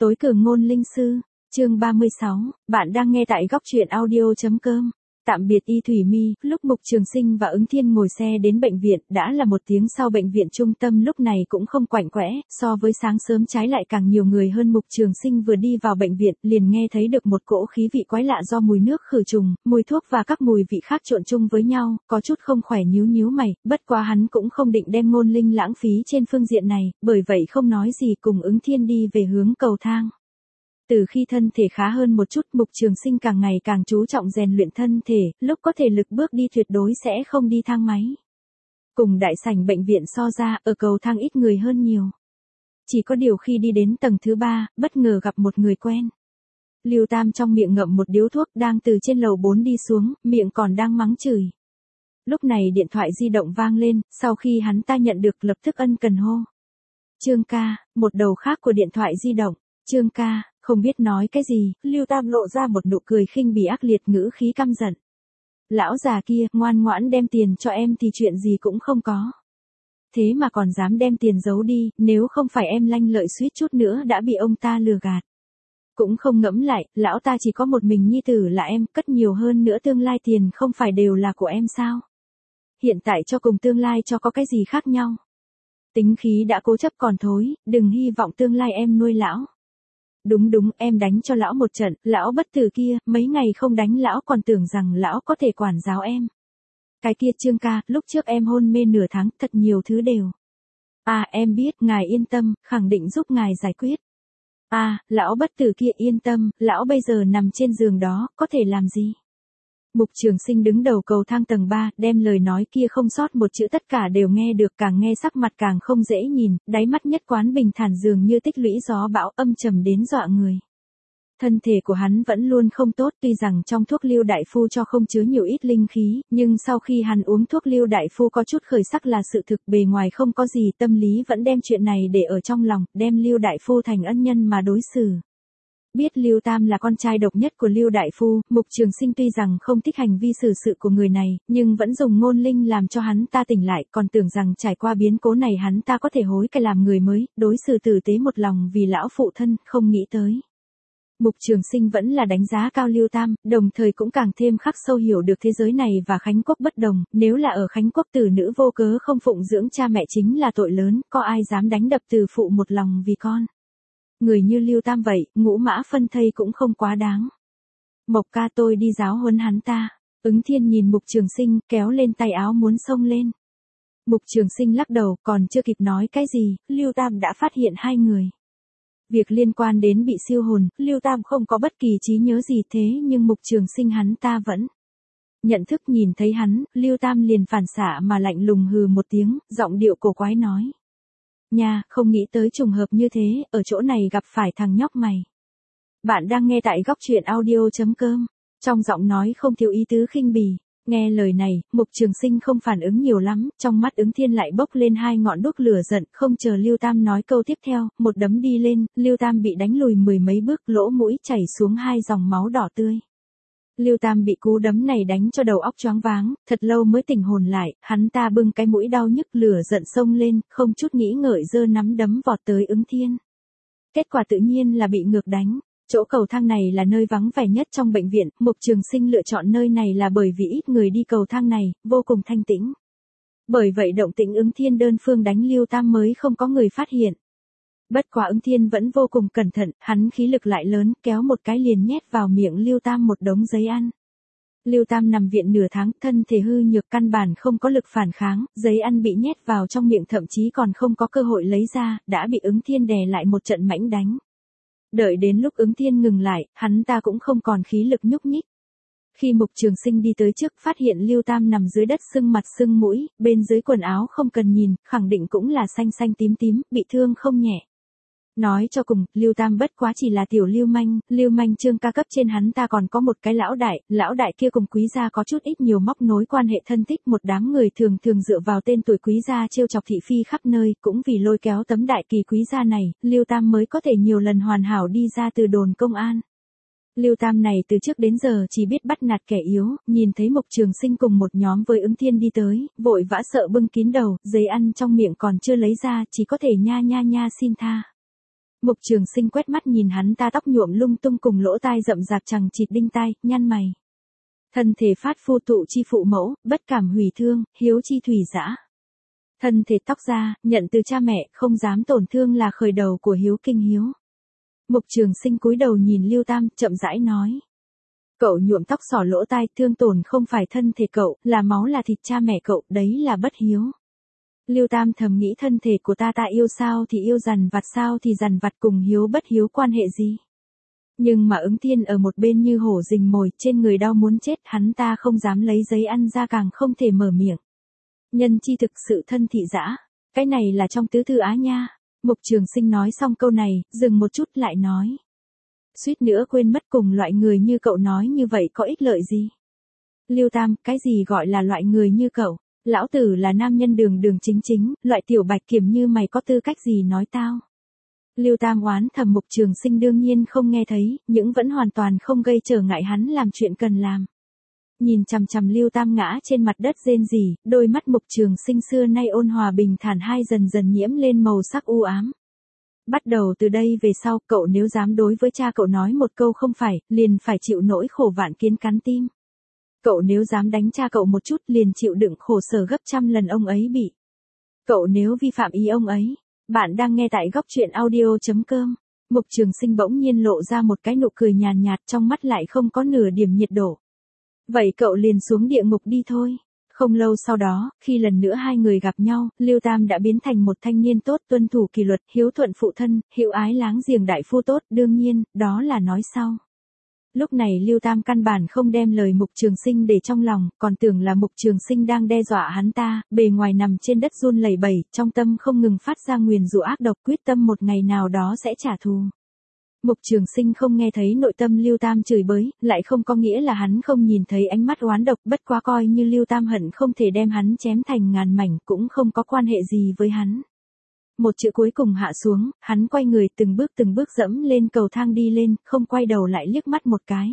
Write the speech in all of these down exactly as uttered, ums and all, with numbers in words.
Tối cường ngôn linh sư, chương ba mươi sáu, bạn đang nghe tại góc truyện audio.com. Tạm biệt Y Thủy Mi, lúc Mục Trường Sinh và Ứng Thiên ngồi xe đến bệnh viện, đã là một tiếng sau bệnh viện trung tâm lúc này cũng không quạnh quẽ, so với sáng sớm trái lại càng nhiều người hơn. Mục Trường Sinh vừa đi vào bệnh viện, liền nghe thấy được một cỗ khí vị quái lạ do mùi nước khử trùng, mùi thuốc và các mùi vị khác trộn chung với nhau, có chút không khỏe nhíu nhíu mày, bất quá hắn cũng không định đem ngôn linh lãng phí trên phương diện này, bởi vậy không nói gì cùng Ứng Thiên đi về hướng cầu thang. Từ khi thân thể khá hơn một chút, Mục Trường Sinh càng ngày càng chú trọng rèn luyện thân thể, lúc có thể lực bước đi tuyệt đối sẽ không đi thang máy. Cùng đại sảnh bệnh viện so ra, ở cầu thang ít người hơn nhiều. Chỉ có điều khi đi đến tầng thứ ba, bất ngờ gặp một người quen. Lưu Tam trong miệng ngậm một điếu thuốc đang từ trên lầu bốn đi xuống, miệng còn đang mắng chửi. Lúc này điện thoại di động vang lên, sau khi hắn ta nhận được lập tức ân cần hô. Trương ca, một đầu khác của điện thoại di động, Trương ca. Không biết nói cái gì, Lưu Tam lộ ra một nụ cười khinh bỉ ác liệt, ngữ khí căm giận. Lão già kia, ngoan ngoãn đem tiền cho em thì chuyện gì cũng không có. Thế mà còn dám đem tiền giấu đi, nếu không phải em lanh lợi suýt chút nữa đã bị ông ta lừa gạt. Cũng không ngẫm lại, lão ta chỉ có một mình nhi tử là em, cất nhiều hơn nữa tương lai tiền không phải đều là của em sao? Hiện tại cho cùng tương lai cho có cái gì khác nhau? Tính khí đã cố chấp còn thối, đừng hy vọng tương lai em nuôi lão. Đúng đúng, em đánh cho lão một trận, lão bất tử kia, mấy ngày không đánh lão còn tưởng rằng lão có thể quản giáo em. Cái kia Trương ca, lúc trước em hôn mê nửa tháng, thật nhiều thứ đều. À, em biết, ngài yên tâm, khẳng định giúp ngài giải quyết. À, lão bất tử kia yên tâm, lão bây giờ nằm trên giường đó, có thể làm gì? Mục Trường Sinh đứng đầu cầu thang tầng ba, đem lời nói kia không sót một chữ tất cả đều nghe được, càng nghe sắc mặt càng không dễ nhìn, đáy mắt nhất quán bình thản dường như tích lũy gió bão, âm trầm đến dọa người. Thân thể của hắn vẫn luôn không tốt, tuy rằng trong thuốc Lưu đại phu cho không chứa nhiều ít linh khí, nhưng sau khi hắn uống thuốc Lưu đại phu có chút khởi sắc là sự thực, bề ngoài không có gì, tâm lý vẫn đem chuyện này để ở trong lòng, đem Lưu đại phu thành ân nhân mà đối xử. Biết Lưu Tam là con trai độc nhất của Lưu đại phu, Mục Trường Sinh tuy rằng không thích hành vi xử sự của người này, nhưng vẫn dùng ngôn linh làm cho hắn ta tỉnh lại, còn tưởng rằng trải qua biến cố này hắn ta có thể hối cải làm người mới, đối xử tử tế một lòng vì lão phụ thân, không nghĩ tới. Mục Trường Sinh vẫn là đánh giá cao Lưu Tam, đồng thời cũng càng thêm khắc sâu hiểu được thế giới này và Khánh Quốc bất đồng, nếu là ở Khánh Quốc tử nữ vô cớ không phụng dưỡng cha mẹ chính là tội lớn, có ai dám đánh đập từ phụ một lòng vì con. Người như Lưu Tam vậy, ngũ mã phân thây cũng không quá đáng. Mộc ca, tôi đi giáo huấn hắn ta. Ứng Thiên nhìn Mục Trường Sinh, kéo lên tay áo muốn xông lên. Mục Trường Sinh lắc đầu, còn chưa kịp nói cái gì, Lưu Tam đã phát hiện hai người. Việc liên quan đến bị siêu hồn, Lưu Tam không có bất kỳ trí nhớ gì, thế nhưng Mục Trường Sinh hắn ta vẫn nhận thức. Nhìn thấy hắn, Lưu Tam liền phản xạ mà lạnh lùng hừ một tiếng, giọng điệu cổ quái nói. Nha, không nghĩ tới trùng hợp như thế, ở chỗ này gặp phải thằng nhóc mày. Bạn đang nghe tại góc truyện audio.com. Trong giọng nói không thiếu ý tứ khinh bỉ. Nghe lời này, Mục Trường Sinh không phản ứng nhiều lắm, trong mắt Ứng Thiên lại bốc lên hai ngọn đuốc lửa giận, không chờ Lưu Tam nói câu tiếp theo, một đấm đi lên, Lưu Tam bị đánh lùi mười mấy bước, lỗ mũi chảy xuống hai dòng máu đỏ tươi. Lưu Tam bị cú đấm này đánh cho đầu óc choáng váng, thật lâu mới tỉnh hồn lại, hắn ta bưng cái mũi đau nhức, lửa giận xông lên, không chút nghĩ ngợi giơ nắm đấm vọt tới Ứng Thiên. Kết quả tự nhiên là bị ngược đánh. Chỗ cầu thang này là nơi vắng vẻ nhất trong bệnh viện, Mục Trường Sinh lựa chọn nơi này là bởi vì ít người đi cầu thang này, vô cùng thanh tĩnh. Bởi vậy động tĩnh Ứng Thiên đơn phương đánh Lưu Tam mới không có người phát hiện. Bất quá Ứng Thiên vẫn vô cùng cẩn thận, hắn khí lực lại lớn, kéo một cái liền nhét vào miệng Lưu Tam một đống giấy ăn. Lưu Tam nằm viện nửa tháng, thân thể hư nhược căn bản không có lực phản kháng, giấy ăn bị nhét vào trong miệng thậm chí còn không có cơ hội lấy ra, đã bị Ứng Thiên đè lại một trận mãnh đánh. Đợi đến lúc Ứng Thiên ngừng lại, hắn ta cũng không còn khí lực nhúc nhích. Khi Mục Trường Sinh đi tới trước, phát hiện Lưu Tam nằm dưới đất sưng mặt sưng mũi, bên dưới quần áo không cần nhìn, khẳng định cũng là xanh xanh tím tím, bị thương không nhẹ. Nói cho cùng, Lưu Tam bất quá chỉ là tiểu lưu manh, lưu manh Trương ca cấp trên hắn ta còn có một cái lão đại, lão đại kia cùng quý gia có chút ít nhiều móc nối quan hệ thân thích, một đám người thường thường dựa vào tên tuổi quý gia trêu chọc thị phi khắp nơi, cũng vì lôi kéo tấm đại kỳ quý gia này, Lưu Tam mới có thể nhiều lần hoàn hảo đi ra từ đồn công an. Lưu Tam này từ trước đến giờ chỉ biết bắt nạt kẻ yếu, nhìn thấy Mục Trường Sinh cùng một nhóm với Ứng Thiên đi tới, vội vã sợ bưng kín đầu, giấy ăn trong miệng còn chưa lấy ra, chỉ có thể nha nha nha xin tha. Mục Trường Sinh quét mắt nhìn hắn ta tóc nhuộm lung tung cùng lỗ tai rậm rạp chằng chịt đinh tai, nhăn mày. Thân thể phát phu tụ chi phụ mẫu, bất cảm hủy thương, hiếu chi thủy dã. Thân thể tóc ra, nhận từ cha mẹ, không dám tổn thương là khởi đầu của hiếu kinh hiếu. Mục Trường Sinh cúi đầu nhìn Lưu Tam, chậm rãi nói. Cậu nhuộm tóc xỏ lỗ tai, thương tổn không phải thân thể cậu, là máu là thịt cha mẹ cậu, đấy là bất hiếu. Lưu Tam thầm nghĩ thân thể của ta ta yêu sao thì yêu, dằn vặt sao thì dằn vặt, cùng hiếu bất hiếu quan hệ gì. Nhưng mà Ứng Thiên ở một bên như hổ rình mồi, trên người đau muốn chết, hắn ta không dám lấy giấy ăn ra, càng không thể mở miệng. Nhân chi thực sự thân thị dã, cái này là trong tứ thư Á nha. Mục Trường Sinh nói xong câu này, dừng một chút lại nói. Suýt nữa quên mất, cùng loại người như cậu nói như vậy có ích lợi gì? Lưu Tam, cái gì gọi là loại người như cậu? Lão tử là nam nhân đường đường chính chính, loại tiểu bạch kiểm như mày có tư cách gì nói tao? Lưu Tam oán thầm. Mục Trường Sinh đương nhiên không nghe thấy, nhưng vẫn hoàn toàn không gây trở ngại hắn làm chuyện cần làm. Nhìn chằm chằm Lưu Tam ngã trên mặt đất rên rỉ, đôi mắt Mục Trường Sinh xưa nay ôn hòa bình thản hai dần dần nhiễm lên màu sắc u ám. Bắt đầu từ đây về sau, cậu nếu dám đối với cha cậu nói một câu không phải, liền phải chịu nỗi khổ vạn kiến cắn tim. Cậu nếu dám đánh cha cậu một chút, liền chịu đựng khổ sở gấp trăm lần ông ấy bị. Cậu nếu vi phạm ý ông ấy. Bạn đang nghe tại góc truyện audio chấm com. Mục Trường Sinh bỗng nhiên lộ ra một cái nụ cười nhàn nhạt, trong mắt lại không có nửa điểm nhiệt độ. Vậy cậu liền xuống địa ngục đi thôi. Không lâu sau đó, khi lần nữa hai người gặp nhau, Lưu Tam đã biến thành một thanh niên tốt, tuân thủ kỷ luật, hiếu thuận phụ thân, hữu ái láng giềng đại phu tốt, đương nhiên, đó là nói sau. Lúc này Lưu Tam căn bản không đem lời Mục Trường Sinh để trong lòng, còn tưởng là Mục Trường Sinh đang đe dọa hắn ta, bề ngoài nằm trên đất run lẩy bẩy, trong tâm không ngừng phát ra nguyền rủa ác độc, quyết tâm một ngày nào đó sẽ trả thù. Mục Trường Sinh không nghe thấy nội tâm Lưu Tam chửi bới, lại không có nghĩa là hắn không nhìn thấy ánh mắt oán độc, bất quá coi như Lưu Tam hận không thể đem hắn chém thành ngàn mảnh, cũng không có quan hệ gì với hắn. Một chữ cuối cùng hạ xuống, hắn quay người từng bước từng bước dẫm lên cầu thang đi lên, không quay đầu lại liếc mắt một cái.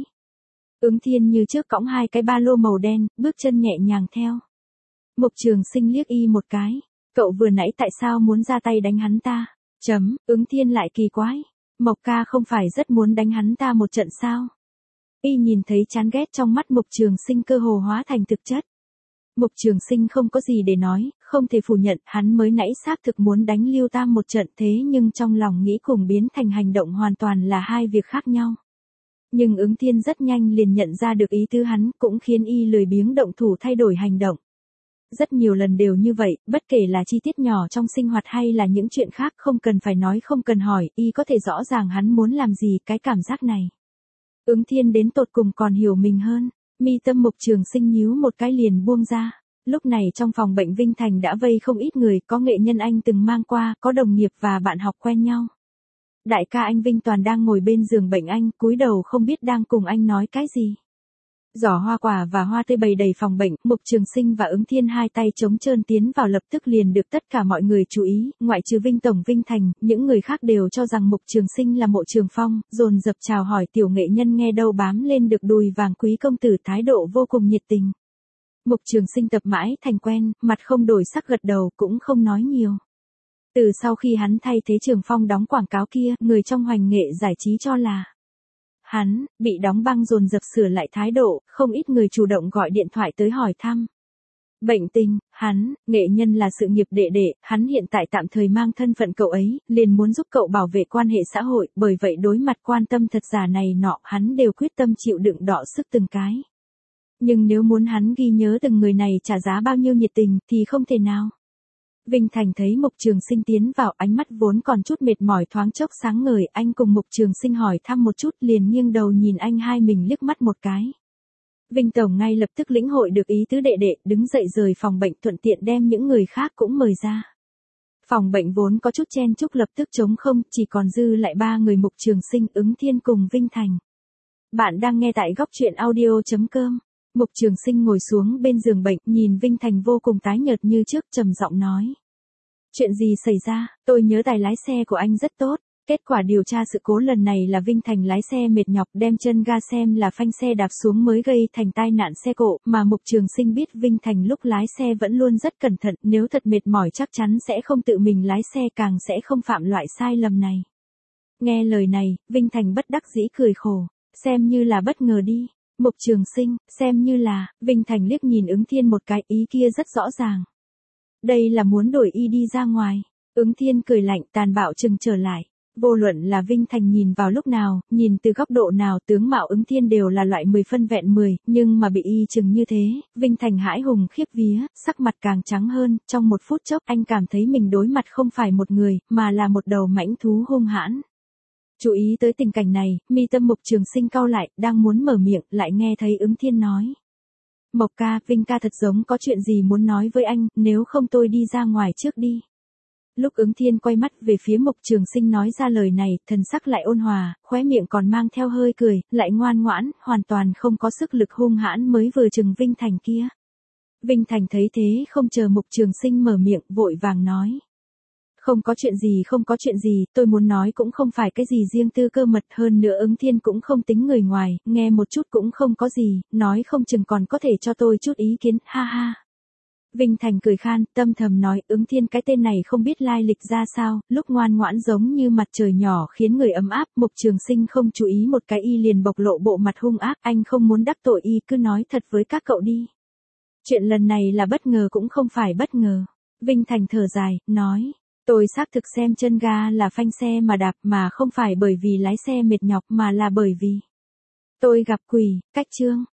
Ứng Thiên như trước cõng hai cái ba lô màu đen, bước chân nhẹ nhàng theo. Mục Trường Sinh liếc y một cái, cậu vừa nãy tại sao muốn ra tay đánh hắn ta? Chấm, Ứng Thiên lại kỳ quái. Mộc ca không phải rất muốn đánh hắn ta một trận sao? Y nhìn thấy chán ghét trong mắt Mục Trường Sinh cơ hồ hóa thành thực chất. Mục Trường Sinh không có gì để nói, không thể phủ nhận, hắn mới nãy xác thực muốn đánh Lưu Tam một trận, thế nhưng trong lòng nghĩ cùng biến thành hành động hoàn toàn là hai việc khác nhau. Nhưng Ứng Thiên rất nhanh liền nhận ra được ý tứ hắn, cũng khiến y lười biếng động thủ thay đổi hành động. Rất nhiều lần đều như vậy, bất kể là chi tiết nhỏ trong sinh hoạt hay là những chuyện khác, không cần phải nói, không cần hỏi, y có thể rõ ràng hắn muốn làm gì. Cái cảm giác này, Ứng Thiên đến tột cùng còn hiểu mình hơn. Mi tâm Mục Trường Sinh nhíu một cái liền buông ra. Lúc này trong phòng bệnh Vinh Thành đã vây không ít người, có nghệ nhân anh từng mang qua, có đồng nghiệp và bạn học quen nhau. Đại ca anh Vinh Toàn đang ngồi bên giường bệnh anh, cúi đầu không biết đang cùng anh nói cái gì. Giỏ hoa quả và hoa tươi bày đầy phòng bệnh, Mục Trường Sinh và Ứng Thiên hai tay trống trơn tiến vào lập tức liền được tất cả mọi người chú ý, ngoại trừ Vinh Tổng Vinh Thành, những người khác đều cho rằng Mục Trường Sinh là Mộ Trường Phong, dồn dập chào hỏi. Tiểu nghệ nhân nghe đâu bám lên được đùi vàng quý công tử, thái độ vô cùng nhiệt tình. Mục Trường Sinh tập mãi thành quen, mặt không đổi sắc gật đầu, cũng không nói nhiều. Từ sau khi hắn thay thế Trường Phong đóng quảng cáo kia, người trong hoành nghệ giải trí cho là hắn bị đóng băng, dồn dập sửa lại thái độ, không ít người chủ động gọi điện thoại tới hỏi thăm bệnh tình. Hắn, nghệ nhân là sự nghiệp đệ đệ, hắn hiện tại tạm thời mang thân phận cậu ấy, liền muốn giúp cậu bảo vệ quan hệ xã hội, bởi vậy đối mặt quan tâm thật giả này nọ, hắn đều quyết tâm chịu đựng đọ sức từng cái. Nhưng nếu muốn hắn ghi nhớ từng người này trả giá bao nhiêu nhiệt tình, thì không thể nào. Vinh Thành thấy Mục Trường Sinh tiến vào, ánh mắt vốn còn chút mệt mỏi thoáng chốc sáng ngời, anh cùng Mục Trường Sinh hỏi thăm một chút liền nghiêng đầu nhìn anh hai mình liếc mắt một cái. Vinh Tổng ngay lập tức lĩnh hội được ý tứ đệ đệ, đứng dậy rời phòng bệnh, thuận tiện đem những người khác cũng mời ra. Phòng bệnh vốn có chút chen chúc lập tức trống không, chỉ còn dư lại ba người Mục Trường Sinh, Ứng Thiên cùng Vinh Thành. Bạn đang nghe tại góc truyện audio chấm com. Mục Trường Sinh ngồi xuống bên giường bệnh, nhìn Vinh Thành vô cùng tái nhợt như trước, trầm giọng nói. Chuyện gì xảy ra? Tôi nhớ tài lái xe của anh rất tốt. Kết quả điều tra sự cố lần này là Vinh Thành lái xe mệt nhọc, đem chân ga xem là phanh xe đạp xuống mới gây thành tai nạn xe cộ, mà Mục Trường Sinh biết Vinh Thành lúc lái xe vẫn luôn rất cẩn thận, nếu thật mệt mỏi chắc chắn sẽ không tự mình lái xe, càng sẽ không phạm loại sai lầm này. Nghe lời này, Vinh Thành bất đắc dĩ cười khổ, xem như là bất ngờ đi. Mục Trường Sinh, xem như là, Vinh Thành liếc nhìn Ứng Thiên một cái, ý kia rất rõ ràng. Đây là muốn đổi y đi ra ngoài. Ứng Thiên cười lạnh, tàn bạo chừng trở lại. Vô luận là Vinh Thành nhìn vào lúc nào, nhìn từ góc độ nào, tướng mạo Ứng Thiên đều là loại mười phân vẹn mười, nhưng mà bị y chừng như thế, Vinh Thành hãi hùng khiếp vía, sắc mặt càng trắng hơn, trong một phút chốc anh cảm thấy mình đối mặt không phải một người, mà là một đầu mãnh thú hung hãn. Chú ý tới tình cảnh này, mi tâm Mục Trường Sinh cau lại, đang muốn mở miệng, lại nghe thấy Ứng Thiên nói. Mộc ca, Vinh ca thật giống có chuyện gì muốn nói với anh, nếu không tôi đi ra ngoài trước đi. Lúc Ứng Thiên quay mắt về phía Mục Trường Sinh nói ra lời này, thần sắc lại ôn hòa, khóe miệng còn mang theo hơi cười, lại ngoan ngoãn, hoàn toàn không có sức lực hung hãn mới vừa chừng Vinh Thành kia. Vinh Thành thấy thế không chờ Mục Trường Sinh mở miệng, vội vàng nói. Không có chuyện gì không có chuyện gì, tôi muốn nói cũng không phải cái gì riêng tư cơ mật, hơn nữa Ứng Thiên cũng không tính người ngoài, nghe một chút cũng không có gì, nói không chừng còn có thể cho tôi chút ý kiến, ha ha. Vinh Thành cười khan, tâm thầm nói, Ứng Thiên cái tên này không biết lai lịch ra sao, lúc ngoan ngoãn giống như mặt trời nhỏ khiến người ấm áp, Mục Trường Sinh không chú ý một cái y liền bộc lộ bộ mặt hung ác, anh không muốn đắc tội y, cứ nói thật với các cậu đi. Chuyện lần này là bất ngờ cũng không phải bất ngờ. Vinh Thành thở dài, nói. Tôi xác thực xem chân ga là phanh xe mà đạp, mà không phải bởi vì lái xe mệt nhọc, mà là bởi vì tôi gặp quỷ. Cách chương